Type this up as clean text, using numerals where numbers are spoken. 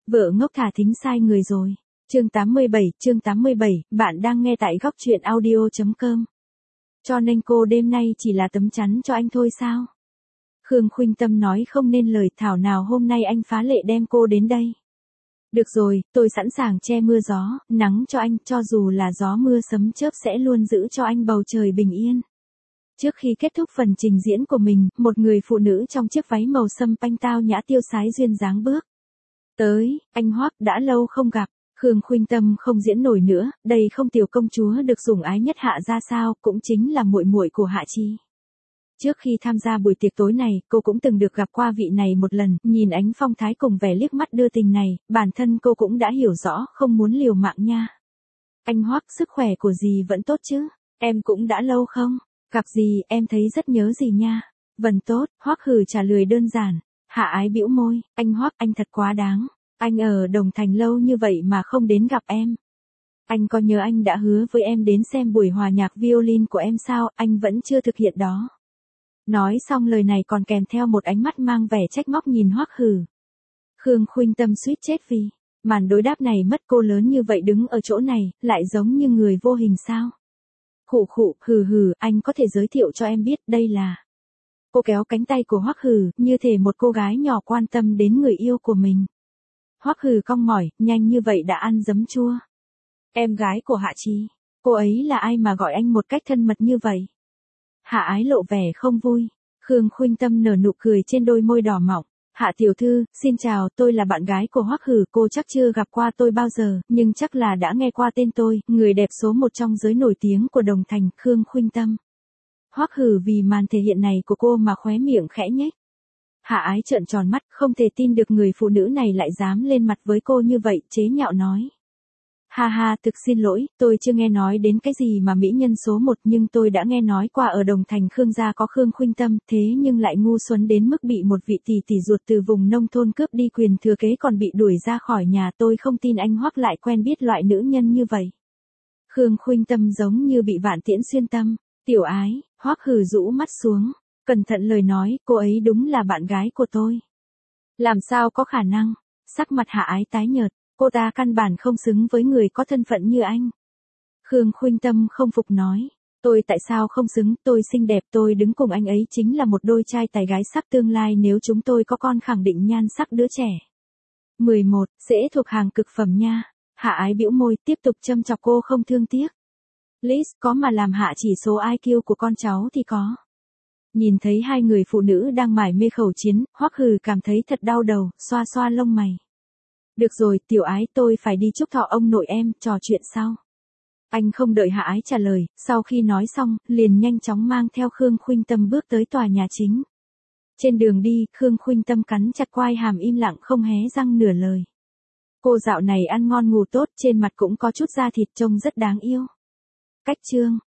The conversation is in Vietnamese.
Vợ ngốc thả thính sai người rồi. Chương 87, bạn đang nghe tại góc truyện audio.com. Cho nên cô đêm nay chỉ là tấm chắn cho anh thôi sao? Khương Khuynh Tâm nói không nên lời, thảo nào hôm nay anh phá lệ đem cô đến đây. Được rồi, tôi sẵn sàng che mưa gió, nắng cho anh, cho dù là gió mưa sấm chớp sẽ luôn giữ cho anh bầu trời bình yên. Trước khi kết thúc phần trình diễn của mình, một người phụ nữ trong chiếc váy màu sâm panh tao nhã tiêu sái duyên dáng bước tới. Anh Hoắc, đã lâu không gặp. Khương Khuynh Tâm không diễn nổi nữa, đây không tiểu công chúa được sủng ái nhất Hạ gia sao, cũng chính là muội muội của Hạ Chi. Trước khi tham gia buổi tiệc tối này, cô cũng từng được gặp qua vị này một lần, nhìn ánh phong thái cùng vẻ liếc mắt đưa tình này, bản thân cô cũng đã hiểu rõ, không muốn liều mạng nha. Anh Hoắc, sức khỏe của dì vẫn tốt chứ? Em cũng đã lâu không gặp dì, em thấy rất nhớ dì nha. Vâng tốt, Hoắc Hử trả lời đơn giản. Hạ Ái bĩu môi, anh Hoắc, anh thật quá đáng. Anh ở Đồng Thành lâu như vậy mà không đến gặp em. Anh có nhớ anh đã hứa với em đến xem buổi hòa nhạc violin của em sao, anh vẫn chưa thực hiện đó. Nói xong lời này còn kèm theo một ánh mắt mang vẻ trách móc nhìn Hoắc Hử. Khương Khuynh Tâm suýt chết vì màn đối đáp này mất, cô lớn như vậy đứng ở chỗ này, lại giống như người vô hình sao. Khụ khụ, hừ, anh có thể giới thiệu cho em biết đây là. Cô kéo cánh tay của Hoắc Hử, như thể một cô gái nhỏ quan tâm đến người yêu của mình. Hoắc Hử cong mỏi, nhanh như vậy đã ăn giấm chua. Em gái của Hạ Chi, cô ấy là ai mà gọi anh một cách thân mật như vậy? Hạ Ái lộ vẻ không vui. Khương Khuynh Tâm nở nụ cười trên đôi môi đỏ mọng. Hạ tiểu thư, xin chào, tôi là bạn gái của Hoắc Hử, cô chắc chưa gặp qua tôi bao giờ, nhưng chắc là đã nghe qua tên tôi, người đẹp số 1 trong giới nổi tiếng của Đồng Thành, Khương Khuynh Tâm. Hoắc Hử vì màn thể hiện này của cô mà khóe miệng khẽ nhếch. Hạ Ái trợn tròn mắt, không thể tin được người phụ nữ này lại dám lên mặt với cô như vậy, chế nhạo nói. Ha, thực xin lỗi, tôi chưa nghe nói đến cái gì mà mỹ nhân số 1, nhưng tôi đã nghe nói qua ở Đồng Thành Khương gia có Khương Khuynh Tâm, thế nhưng lại ngu xuẩn đến mức bị một vị tỷ tỷ ruột từ vùng nông thôn cướp đi quyền thừa kế còn bị đuổi ra khỏi nhà, tôi không tin anh Hoắc lại quen biết loại nữ nhân như vậy. Khương Khuynh Tâm giống như bị vạn tiễn xuyên tâm. Tiểu Ái, Hoắc Hử rũ mắt xuống, cẩn thận lời nói, cô ấy đúng là bạn gái của tôi. Làm sao có khả năng? Sắc mặt Hạ Ái tái nhợt, cô ta căn bản không xứng với người có thân phận như anh. Khương Khuynh Tâm không phục nói, tôi tại sao không xứng, tôi xinh đẹp, tôi đứng cùng anh ấy chính là một đôi trai tài gái sắc tương lai, nếu chúng tôi có con khẳng định nhan sắc đứa trẻ 11 sẽ thuộc hàng cực phẩm nha. Hạ Ái bĩu môi, tiếp tục châm chọc cô không thương tiếc. Liz, có mà làm hạ chỉ số IQ của con cháu thì có. Nhìn thấy hai người phụ nữ đang mải mê khẩu chiến, Hoắc Hử cảm thấy thật đau đầu, xoa xoa lông mày. Được rồi, Tiểu Ái, tôi phải đi chúc thọ ông nội em, trò chuyện sau. Anh không đợi Hạ Ái trả lời, sau khi nói xong, liền nhanh chóng mang theo Khương Khuynh Tâm bước tới tòa nhà chính. Trên đường đi, Khương Khuynh Tâm cắn chặt quai hàm im lặng không hé răng nửa lời. Cô dạo này ăn ngon ngủ tốt, trên mặt cũng có chút da thịt trông rất đáng yêu. Cách chương